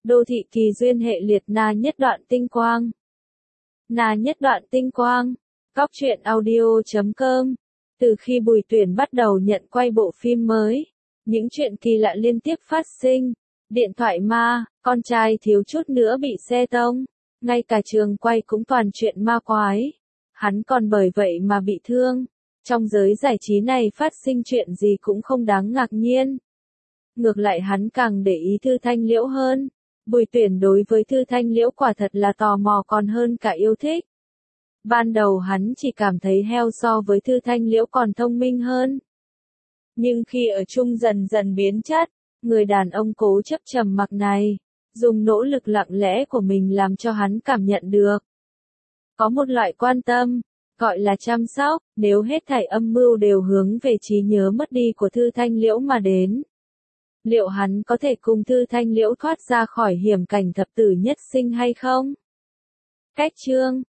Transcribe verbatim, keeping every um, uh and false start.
Đô thị kỳ duyên hệ liệt na nhất đoạn tinh quang. Na nhất đoạn tinh quang. Cóc truyện audio chấm com. Từ khi Bùi Tuyển bắt đầu nhận quay bộ phim mới, những chuyện kỳ lạ liên tiếp phát sinh. Điện thoại ma, con trai thiếu chút nữa bị xe tông, ngay cả trường quay cũng toàn chuyện ma quái. Hắn còn bởi vậy mà bị thương. Trong giới giải trí này phát sinh chuyện gì cũng không đáng ngạc nhiên. Ngược lại hắn càng để ý Thư Thanh Liễu hơn. Bùi Tuyển đối với Thư Thanh Liễu quả thật là tò mò còn hơn cả yêu thích. Ban đầu hắn chỉ cảm thấy heo so với Thư Thanh Liễu còn thông minh hơn. Nhưng khi ở chung dần dần biến chất, người đàn ông cố chấp trầm mặc này, dùng nỗ lực lặng lẽ của mình làm cho hắn cảm nhận được. Có một loại quan tâm, gọi là chăm sóc, nếu hết thảy âm mưu đều hướng về trí nhớ mất đi của Thư Thanh Liễu mà đến. Liệu hắn có thể cùng Thư Thanh Liễu thoát ra khỏi hiểm cảnh thập tử nhất sinh hay không? Cách chương